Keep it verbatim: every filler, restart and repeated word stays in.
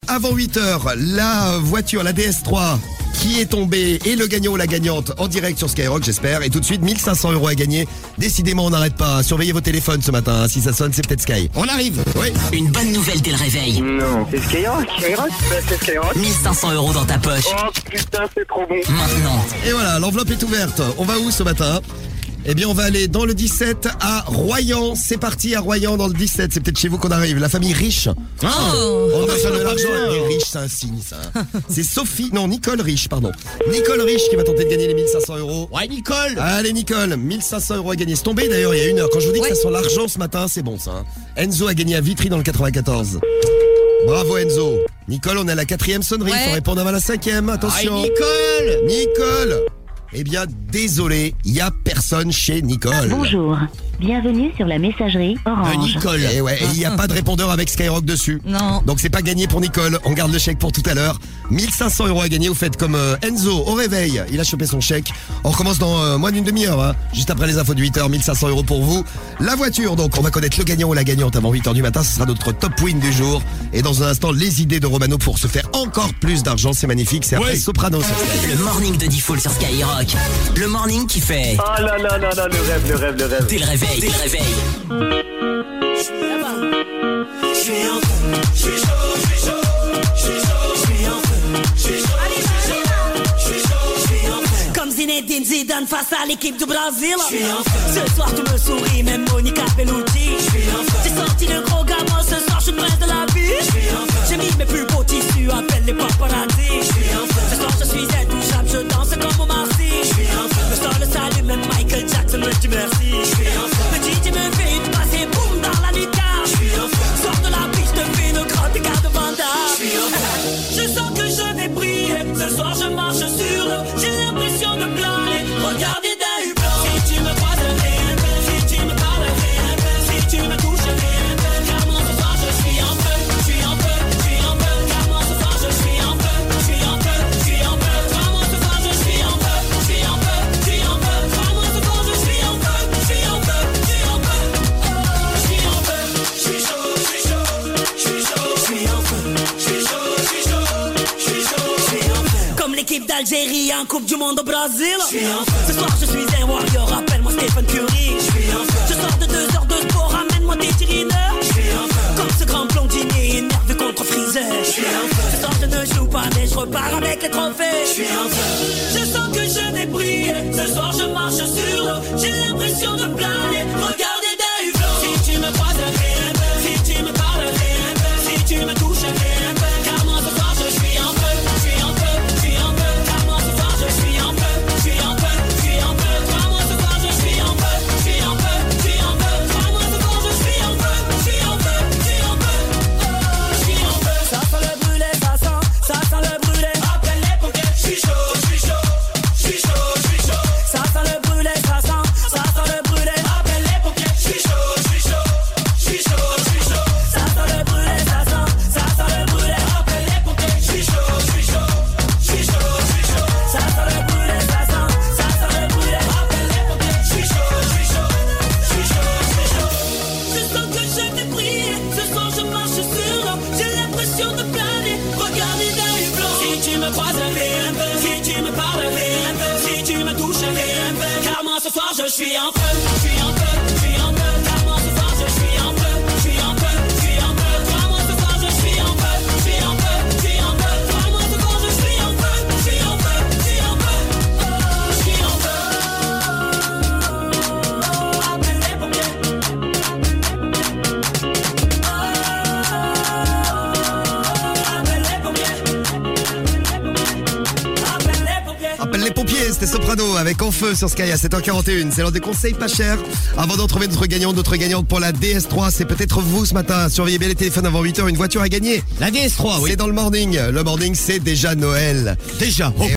Avant huit heures, la voiture, la D S trois qui est tombée et le gagnant ou la gagnante en direct sur Skyrock, j'espère. Et tout de suite, mille cinq cents euros à gagner. Décidément, on n'arrête pas. Surveillez vos téléphones ce matin. Si ça sonne, c'est peut-être Sky. On arrive. Oui. Une bonne nouvelle dès le réveil. Non, c'est Skyrock, Skyrock, c'est Skyrock. mille cinq cents euros dans ta poche. Oh putain, c'est trop bon. Maintenant. Et voilà, l'enveloppe est ouverte. On va où ce matin ? Eh bien, on va aller dans le dix-sept à Royan. C'est parti à Royan dans le dix-sept. C'est peut-être chez vous qu'on arrive. La famille riche. Oh, On a de l'argent avec des riches, c'est un signe, ça. C'est Sophie, non, Nicole Riche, pardon. Nicole Riche qui va tenter de gagner les mille cinq cents euros. Ouais, Nicole. Allez, Nicole, mille cinq cents euros à gagner. C'est tombé d'ailleurs il y a une heure. Quand je vous dis que ça sent l'argent ce matin, c'est bon ça. Hein. Enzo a gagné à Vitry dans le quatre-vingt-quatorze. Bravo Enzo. Nicole, on est à la quatrième sonnerie. Il Ouais. faut répondre avant la cinquième. Attention. Aïe, Nicole. Nicole. Eh bien, désolé, il n'y a personne chez Nicole. Bonjour, bienvenue sur la messagerie Euh, Orange. Nicole. Et ouais, il n'y a pas de répondeur avec Skyrock dessus. Non. Donc c'est pas gagné pour Nicole. On garde le chèque pour tout à l'heure. mille cinq cents euros à gagner. Vous faites comme euh, Enzo au réveil. Il a chopé son chèque. On recommence dans euh, moins d'une demi-heure. Hein. Juste après les infos de huit heures. mille cinq cents euros pour vous. La voiture, donc on va connaître le gagnant ou la gagnante avant huit heures du matin. Ce sera notre top win du jour. Et dans un instant, les idées de Romano pour se faire encore plus d'argent. C'est magnifique. C'est après Ouais. Soprano sur Sky. Le morning de Diffoul sur Skyrock. Le morning qui fait. Oh là là là là, le rêve, le rêve, le rêve. Dès le réveil. Dès le réveil. Comme Zinedine Zidane face à l'équipe du Brésil. Ce soir tu me souris, même Monica Bellucci. J'ai sorti le gros gamin, ce soir je suis prince de la vie. J'ai mis mes plus beaux tissus, appelle les paparazzi. Ce soir je suis intouchable, je danse comme au Marcy. Le sol le salut, même Michael Jackson me dit merci. Me dit tu me fais une passe et boum dans la lucarne. Sors de la piste, fais le grand écart de Vanda. Je sens que je vais briller, ce soir je marche sur l'eau. J'ai l'impression de planer, regardez d'un hublot. Si tu me croises rien, si tu me parles rien, si tu me touches rien, car moi ce soir je suis en feu, je suis en feu, je suis en feu, car moi ce soir je suis en feu, je suis en feu, je suis en feu, car moi ce soir je suis en feu, je suis en feu, je suis en feu, car moi ce soir je suis en feu, je suis en feu, je suis en feu, je suis en feu, je suis chaud, je suis chaud, je suis chaud, je suis en feu, je suis chaud, je suis chaud, je suis chaud, je suis en feu. Comme l'équipe d'Algérie en Coupe du Monde au Brésil. Ce soir je suis un warrior, appelle-moi Stephen Curry. Je sors de deux heures de sport, ramène-moi des tirineurs. Comme ce grand blondinier énervé contre Freezer. Ce soir je ne joue pas mais je repars avec les trophées. Je sens que je vais briller, ce soir je marche sur l'eau. J'ai l'impression de planer, regardez d'un hublot. Si tu me croises rien, si tu me parles rien, si tu me touches rien, car moi ce soir je suis en feu, je suis en feu, je suis en feu, car moi ce soir je suis en feu, je suis en feu, je suis en feu, car moi ce soir je suis en feu, je suis en feu, je suis en feu, car moi ce soir je suis en feu, je suis en feu, je suis en feu, je suis en feu. Ça sent le brûlé, ça sent, ça sent le brûlé. Appelle les pompiers, je suis chaud, je suis chaud, je suis chaud, je suis chaud. Ça sent le brûlé, ça sent, ça sent le brûlé. Appelle les pompiers, je suis chaud, je suis chaud, je suis chaud, je suis chaud. Ça sent le brûlé, ça sent, ça sent le brûlé. Appelle les pompiers, je suis chaud, je suis chaud, je suis chaud, je suis chaud. Ça sent le brûlé, ça sent, ça sent le brûlé. Appelle les pompiers, je suis chaud, je suis chaud, je suis chaud, je suis chaud. Je sens que je vais briller, ce soir je marche sur l'eau. J'ai l'impression de planer, regardez d'un hublot. Si tu me croises rien, si tu me parles rien, si tu me touches rien, car moi ce soir je suis en feu, je suis en feu, je suis en feu, car moi ce soir je suis en feu, je suis en feu, je suis en feu, car moi ce soir je suis en feu, je suis en feu, je suis en feu, car moi ce soir je suis en feu, je suis en feu, je suis en feu, je suis en feu. Appelle les pompiers. Appelle les pompiers. Appelle les pompiers. Appelle les pompiers, c'était Soprano avec En Feu sur Sky à sept heures quarante et un. C'est l'heure des conseils pas chers. Avant d'en trouver notre gagnant, notre gagnante pour la D S trois, c'est peut-être vous ce matin. Surveillez bien les téléphones avant huit heures, une voiture à gagner. La D S trois, oui. C'est dans le morning. Le morning, c'est déjà Noël. Déjà. Et